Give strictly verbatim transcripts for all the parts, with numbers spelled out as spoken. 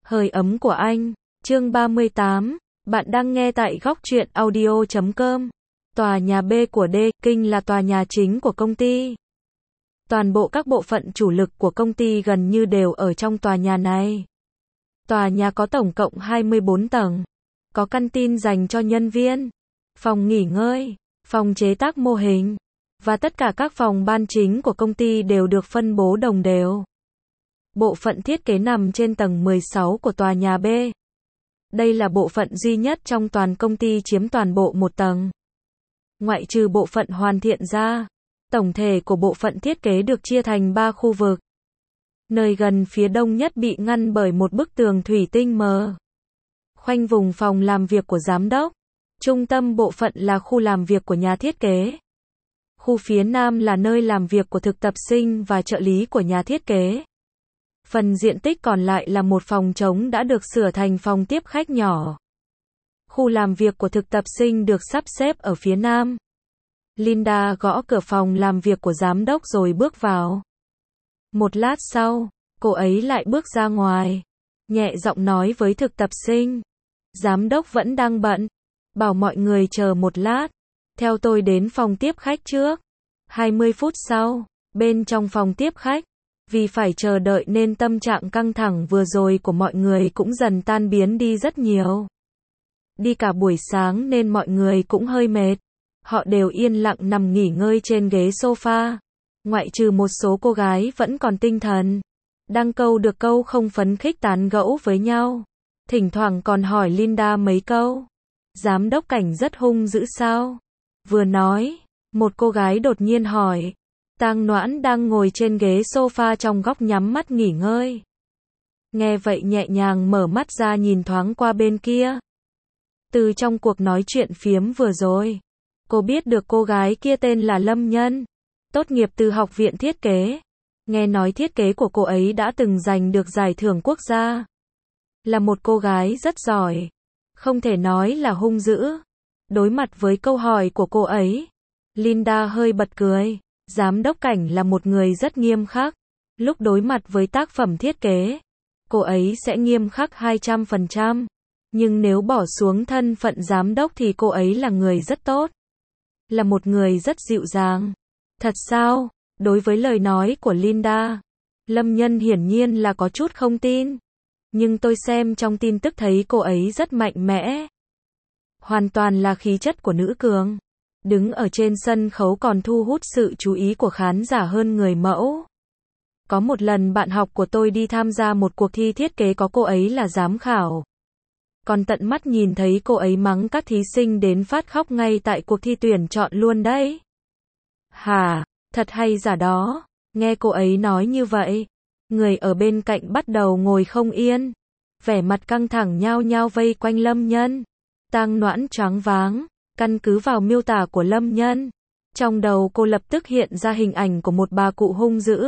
Hơi ấm của anh, chương ba mươi tám, bạn đang nghe tại góc truyện audio chấm com. Tòa nhà B của D Kinh là tòa nhà chính của công ty. Toàn bộ các bộ phận chủ lực của công ty gần như đều ở trong tòa nhà này. Tòa nhà có tổng cộng hai mươi bốn tầng, có căn tin dành cho nhân viên, phòng nghỉ ngơi, phòng chế tác mô hình, và tất cả các phòng ban chính của công ty đều được phân bố đồng đều. Bộ phận thiết kế nằm trên tầng mười sáu của tòa nhà B. Đây là bộ phận duy nhất trong toàn công ty chiếm toàn bộ một tầng. Ngoại trừ bộ phận hoàn thiện ra, tổng thể của bộ phận thiết kế được chia thành ba khu vực. Nơi gần phía đông nhất bị ngăn bởi một bức tường thủy tinh mờ. Khoanh vùng phòng làm việc của giám đốc. Trung tâm bộ phận là khu làm việc của nhà thiết kế. Khu phía nam là nơi làm việc của thực tập sinh và trợ lý của nhà thiết kế. Phần diện tích còn lại là một phòng trống đã được sửa thành phòng tiếp khách nhỏ. Khu làm việc của thực tập sinh được sắp xếp ở phía nam. Linda gõ cửa phòng làm việc của giám đốc rồi bước vào. Một lát sau, cô ấy lại bước ra ngoài, nhẹ giọng nói với thực tập sinh. Giám đốc vẫn đang bận, bảo mọi người chờ một lát, theo tôi đến phòng tiếp khách trước. hai mươi phút sau, bên trong phòng tiếp khách, vì phải chờ đợi nên tâm trạng căng thẳng vừa rồi của mọi người cũng dần tan biến đi rất nhiều. Đi cả buổi sáng nên mọi người cũng hơi mệt. Họ đều yên lặng nằm nghỉ ngơi trên ghế sofa. Ngoại trừ một số cô gái vẫn còn tinh thần, đang câu được câu không phấn khích tán gẫu với nhau. Thỉnh thoảng còn hỏi Linda mấy câu. Giám đốc Cảnh rất hung dữ sao? Vừa nói, một cô gái đột nhiên hỏi. Tang Noãn đang ngồi trên ghế sofa trong góc nhắm mắt nghỉ ngơi. Nghe vậy nhẹ nhàng mở mắt ra nhìn thoáng qua bên kia. Từ trong cuộc nói chuyện phiếm vừa rồi, cô biết được cô gái kia tên là Lâm Nhân, tốt nghiệp từ học viện thiết kế. Nghe nói thiết kế của cô ấy đã từng giành được giải thưởng quốc gia. Là một cô gái rất giỏi, không thể nói là hung dữ. Đối mặt với câu hỏi của cô ấy, Linda hơi bật cười. Giám đốc Cảnh là một người rất nghiêm khắc. Lúc đối mặt với tác phẩm thiết kế, cô ấy sẽ nghiêm khắc hai trăm phần trăm. Nhưng nếu bỏ xuống thân phận giám đốc thì cô ấy là người rất tốt. Là một người rất dịu dàng. Thật sao? Đối với lời nói của Linda, Lâm Nhân hiển nhiên là có chút không tin. Nhưng tôi xem trong tin tức thấy cô ấy rất mạnh mẽ. Hoàn toàn là khí chất của nữ cường. Đứng ở trên sân khấu còn thu hút sự chú ý của khán giả hơn người mẫu. Có một lần bạn học của tôi đi tham gia một cuộc thi thiết kế có cô ấy là giám khảo. Còn tận mắt nhìn thấy cô ấy mắng các thí sinh đến phát khóc ngay tại cuộc thi tuyển chọn luôn đấy. Hả, thật hay giả đó. Nghe cô ấy nói như vậy, người ở bên cạnh bắt đầu ngồi không yên. Vẻ mặt căng thẳng nhao nhao vây quanh Lâm Nhân. Tang Noãn choáng váng. Căn cứ vào miêu tả của Lâm Nhân, trong đầu cô lập tức hiện ra hình ảnh của một bà cụ hung dữ.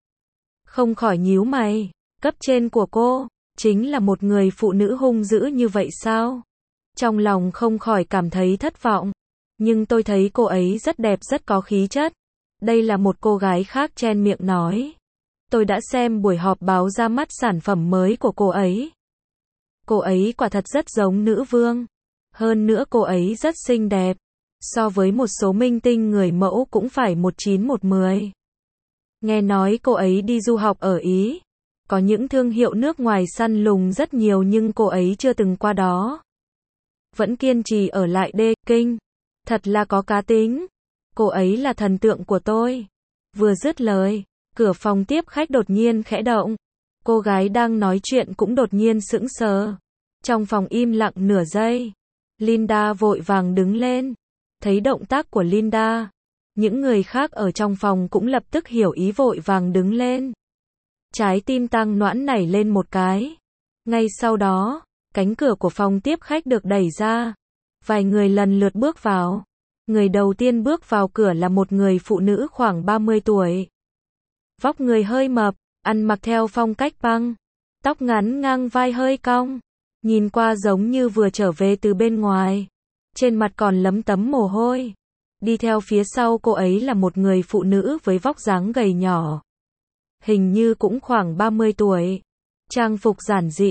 Không khỏi nhíu mày, cấp trên của cô, chính là một người phụ nữ hung dữ như vậy sao? Trong lòng không khỏi cảm thấy thất vọng. Nhưng tôi thấy cô ấy rất đẹp rất có khí chất. Đây là một cô gái khác chen miệng nói. Tôi đã xem buổi họp báo ra mắt sản phẩm mới của cô ấy. Cô ấy quả thật rất giống nữ vương. Hơn nữa cô ấy rất xinh đẹp. So với một số minh tinh người mẫu cũng phải một chín một mười. Nghe nói cô ấy đi du học ở Ý. Có những thương hiệu nước ngoài săn lùng rất nhiều nhưng cô ấy chưa từng qua đó. Vẫn kiên trì ở lại D Kinh. Thật là có cá tính. Cô ấy là thần tượng của tôi. Vừa dứt lời, cửa phòng tiếp khách đột nhiên khẽ động. Cô gái đang nói chuyện cũng đột nhiên sững sờ. Trong phòng im lặng nửa giây. Linda vội vàng đứng lên. Thấy động tác của Linda, những người khác ở trong phòng cũng lập tức hiểu ý vội vàng đứng lên. Trái tim Tang Noãn nảy lên một cái. Ngay sau đó, cánh cửa của phòng tiếp khách được đẩy ra. Vài người lần lượt bước vào. Người đầu tiên bước vào cửa là một người phụ nữ khoảng ba mươi tuổi. Vóc người hơi mập, ăn mặc theo phong cách punk. Tóc ngắn ngang vai hơi cong. Nhìn qua giống như vừa trở về từ bên ngoài. Trên mặt còn lấm tấm mồ hôi. Đi theo phía sau cô ấy là một người phụ nữ với vóc dáng gầy nhỏ. Hình như cũng khoảng ba mươi tuổi. Trang phục giản dị,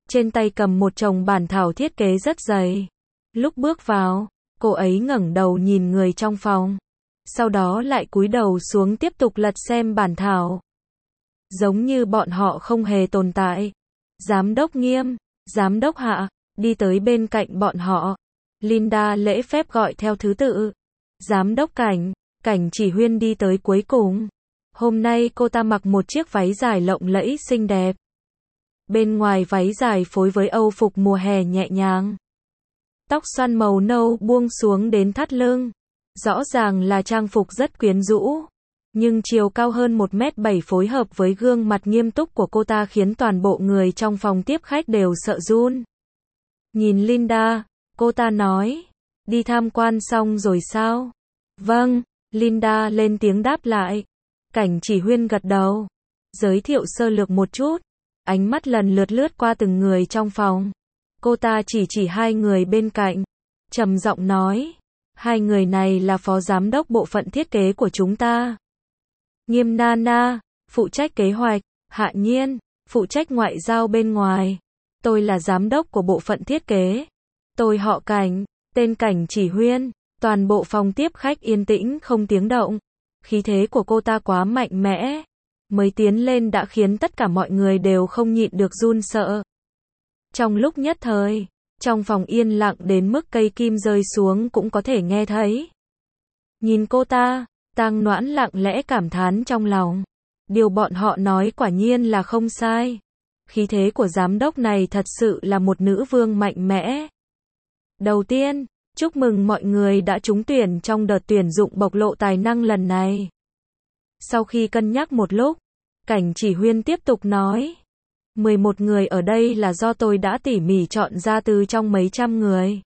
trên tay cầm một chồng bản thảo thiết kế rất dày. Lúc bước vào, cô ấy ngẩng đầu nhìn người trong phòng, sau đó lại cúi đầu xuống tiếp tục lật xem bản thảo. Giống như bọn họ không hề tồn tại. Giám đốc Nghiêm, giám đốc Hạ, đi tới bên cạnh bọn họ. Linda lễ phép gọi theo thứ tự. Giám đốc Cảnh, Cảnh Chỉ Huyên đi tới cuối cùng. Hôm nay cô ta mặc một chiếc váy dài lộng lẫy xinh đẹp. Bên ngoài váy dài phối với âu phục mùa hè nhẹ nhàng. Tóc xoăn màu nâu buông xuống đến thắt lưng. Rõ ràng là trang phục rất quyến rũ. Nhưng chiều cao hơn một mét bảy phối hợp với gương mặt nghiêm túc của cô ta khiến toàn bộ người trong phòng tiếp khách đều sợ run. Nhìn Linda, cô ta nói, đi tham quan xong rồi sao? Vâng, Linda lên tiếng đáp lại. Cảnh Chỉ Huyên gật đầu, giới thiệu sơ lược một chút, ánh mắt lần lượt lướt qua từng người trong phòng. Cô ta chỉ chỉ hai người bên cạnh, trầm giọng nói, hai người này là phó giám đốc bộ phận thiết kế của chúng ta. Nghiêm Nana, phụ trách kế hoạch, Hạ Nhiên, phụ trách ngoại giao bên ngoài. Tôi là giám đốc của bộ phận thiết kế. Tôi họ Cảnh, tên Cảnh Chỉ Huyên. Toàn bộ phòng tiếp khách yên tĩnh không tiếng động. Khí thế của cô ta quá mạnh mẽ. Mới tiến lên đã khiến tất cả mọi người đều không nhịn được run sợ. Trong lúc nhất thời, trong phòng yên lặng đến mức cây kim rơi xuống cũng có thể nghe thấy. Nhìn cô ta, Tang Noãn lặng lẽ cảm thán trong lòng. Điều bọn họ nói quả nhiên là không sai. Khí thế của giám đốc này thật sự là một nữ vương mạnh mẽ. Đầu tiên, chúc mừng mọi người đã trúng tuyển trong đợt tuyển dụng bộc lộ tài năng lần này. Sau khi cân nhắc một lúc, Cảnh Chỉ Huyên tiếp tục nói. mười một người ở đây là do tôi đã tỉ mỉ chọn ra từ trong mấy trăm người.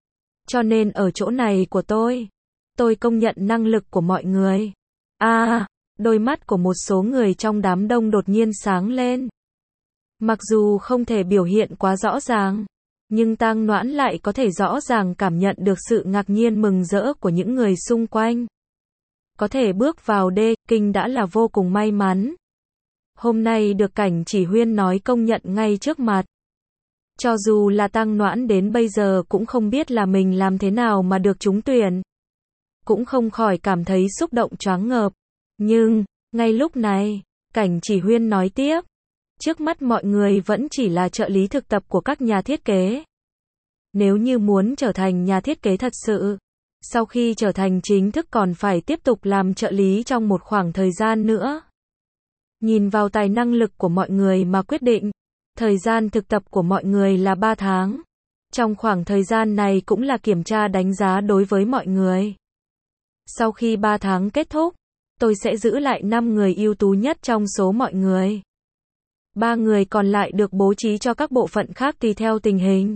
Cho nên ở chỗ này của tôi, tôi công nhận năng lực của mọi người. À, đôi mắt của một số người trong đám đông đột nhiên sáng lên. Mặc dù không thể biểu hiện quá rõ ràng, nhưng Tang Noãn lại có thể rõ ràng cảm nhận được sự ngạc nhiên mừng rỡ của những người xung quanh. Có thể bước vào đê kinh đã là vô cùng may mắn. Hôm nay được Cảnh Chỉ Huyên nói công nhận ngay trước mặt. Cho dù là Tang Noãn đến bây giờ cũng không biết là mình làm thế nào mà được trúng tuyển. Cũng không khỏi cảm thấy xúc động choáng ngợp. Nhưng, ngay lúc này, Cảnh Chỉ Huyên nói tiếp. Trước mắt mọi người vẫn chỉ là trợ lý thực tập của các nhà thiết kế. Nếu như muốn trở thành nhà thiết kế thật sự, sau khi trở thành chính thức còn phải tiếp tục làm trợ lý trong một khoảng thời gian nữa. Nhìn vào tài năng lực của mọi người mà quyết định. Thời gian thực tập của mọi người là ba tháng. Trong khoảng thời gian này cũng là kiểm tra đánh giá đối với mọi người. Sau khi ba tháng kết thúc, tôi sẽ giữ lại năm người ưu tú nhất trong số mọi người. ba người còn lại được bố trí cho các bộ phận khác tùy theo tình hình.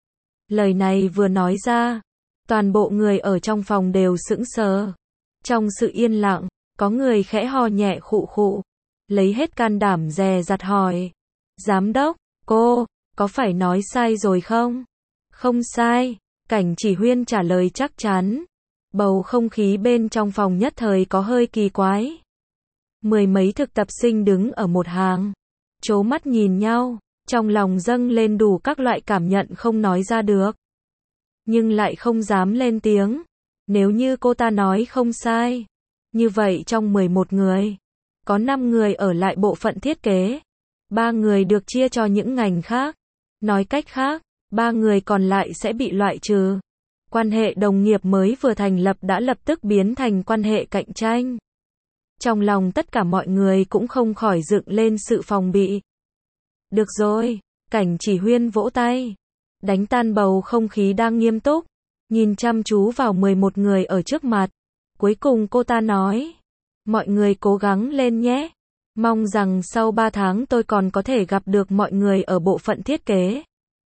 Lời này vừa nói ra, toàn bộ người ở trong phòng đều sững sờ. Trong sự yên lặng, có người khẽ ho nhẹ khụ khụ, lấy hết can đảm dè dặt hỏi. Giám đốc, cô, có phải nói sai rồi không? Không sai, Cảnh Chỉ Huyên trả lời chắc chắn. Bầu không khí bên trong phòng nhất thời có hơi kỳ quái. Mười mấy thực tập sinh đứng ở một hàng, trố mắt nhìn nhau, trong lòng dâng lên đủ các loại cảm nhận không nói ra được. Nhưng lại không dám lên tiếng. Nếu như cô ta nói không sai, như vậy trong mười một người, có năm người ở lại bộ phận thiết kế, ba người được chia cho những ngành khác. Nói cách khác, ba người còn lại sẽ bị loại trừ. Quan hệ đồng nghiệp mới vừa thành lập đã lập tức biến thành quan hệ cạnh tranh. Trong lòng tất cả mọi người cũng không khỏi dựng lên sự phòng bị. Được rồi, Cảnh Chỉ Huyên vỗ tay, đánh tan bầu không khí đang nghiêm túc, nhìn chăm chú vào mười một người ở trước mặt. Cuối cùng cô ta nói, mọi người cố gắng lên nhé. Mong rằng sau ba tháng tôi còn có thể gặp được mọi người ở bộ phận thiết kế.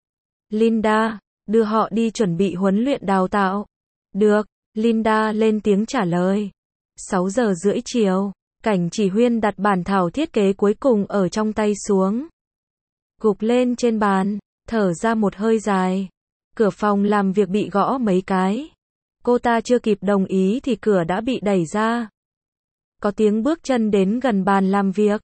Linda, đưa họ đi chuẩn bị huấn luyện đào tạo. Được, Linda lên tiếng trả lời. sáu giờ rưỡi chiều, Cảnh Chỉ Huyên đặt bản thảo thiết kế cuối cùng ở trong tay xuống. Gục lên trên bàn, thở ra một hơi dài. Cửa phòng làm việc bị gõ mấy cái. Cô ta chưa kịp đồng ý thì cửa đã bị đẩy ra. Có tiếng bước chân đến gần bàn làm việc.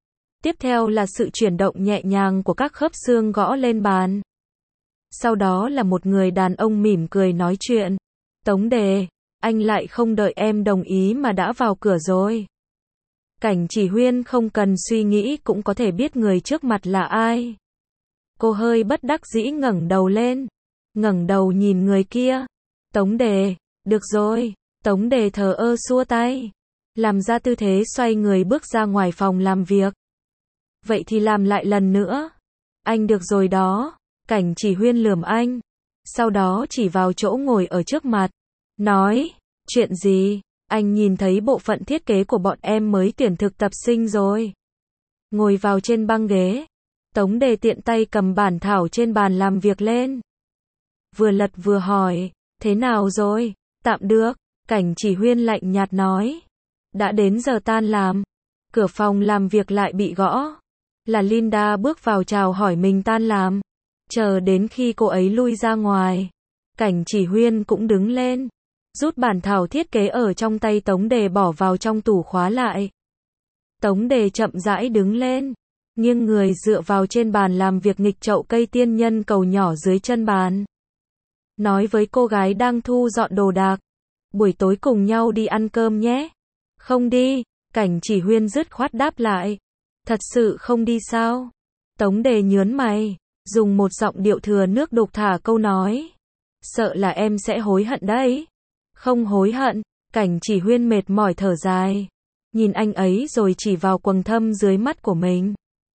Tiếp theo là sự chuyển động nhẹ nhàng của các khớp xương gõ lên bàn. Sau đó là một người đàn ông mỉm cười nói chuyện. Tống Đề, anh lại không đợi em đồng ý mà đã vào cửa rồi. Cảnh Chỉ Huyên không cần suy nghĩ cũng có thể biết người trước mặt là ai. Cô hơi bất đắc dĩ ngẩng đầu lên. Ngẩng đầu nhìn người kia. Tống Đề, được rồi. Tống Đề thờ ơ xua tay. Làm ra tư thế xoay người bước ra ngoài phòng làm việc. Vậy thì làm lại lần nữa. Anh được rồi đó. Cảnh Chỉ Huyên lườm anh. Sau đó chỉ vào chỗ ngồi ở trước mặt. Nói, chuyện gì? Anh nhìn thấy bộ phận thiết kế của bọn em mới tuyển thực tập sinh rồi. Ngồi vào trên băng ghế. Tống Đề tiện tay cầm bản thảo trên bàn làm việc lên. Vừa lật vừa hỏi, thế nào rồi? Tạm được. Cảnh Chỉ Huyên lạnh nhạt nói. Đã đến giờ tan làm. Cửa phòng làm việc lại bị gõ. Là Linda bước vào chào hỏi mình tan làm. Chờ đến khi cô ấy lui ra ngoài. Cảnh Chỉ Huyên cũng đứng lên. Rút bản thảo thiết kế ở trong tay Tống Đề bỏ vào trong tủ khóa lại. Tống Đề chậm rãi đứng lên. Nghiêng người dựa vào trên bàn làm việc nghịch chậu cây tiên nhân cầu nhỏ dưới chân bàn. Nói với cô gái đang thu dọn đồ đạc. Buổi tối cùng nhau đi ăn cơm nhé. Không đi. Cảnh Chỉ Huyên dứt khoát đáp lại. Thật sự không đi sao? Tống Đề nhớn mày. Dùng một giọng điệu thừa nước đục thả câu nói. Sợ là em sẽ hối hận đấy. Không hối hận. Cảnh Chỉ Huyên mệt mỏi thở dài. Nhìn anh ấy rồi chỉ vào quầng thâm dưới mắt của mình.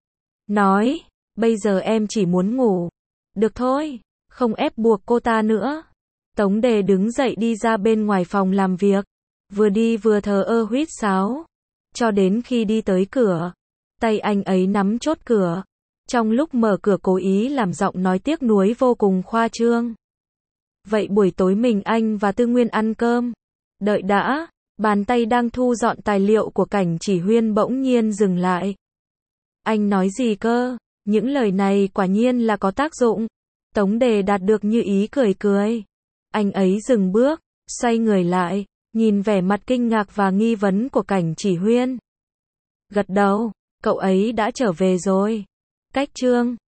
Nói, bây giờ em chỉ muốn ngủ. Được thôi, không ép buộc cô ta nữa. Tống Đề đứng dậy đi ra bên ngoài phòng làm việc. Vừa đi vừa thờ ơ huýt sáo. Cho đến khi đi tới cửa. Tay anh ấy nắm chốt cửa. Trong lúc mở cửa cố ý làm giọng nói tiếc nuối vô cùng khoa trương. Vậy buổi tối mình anh và Tư Nguyên ăn cơm. Đợi đã, bàn tay đang thu dọn tài liệu của Cảnh Chỉ Huyên bỗng nhiên dừng lại. Anh nói gì cơ? Những lời này quả nhiên là có tác dụng. Tống Đề đạt được như ý cười cười. Anh ấy dừng bước, xoay người lại, nhìn vẻ mặt kinh ngạc và nghi vấn của Cảnh Chỉ Huyên. Gật đầu, cậu ấy đã trở về rồi. Cách chương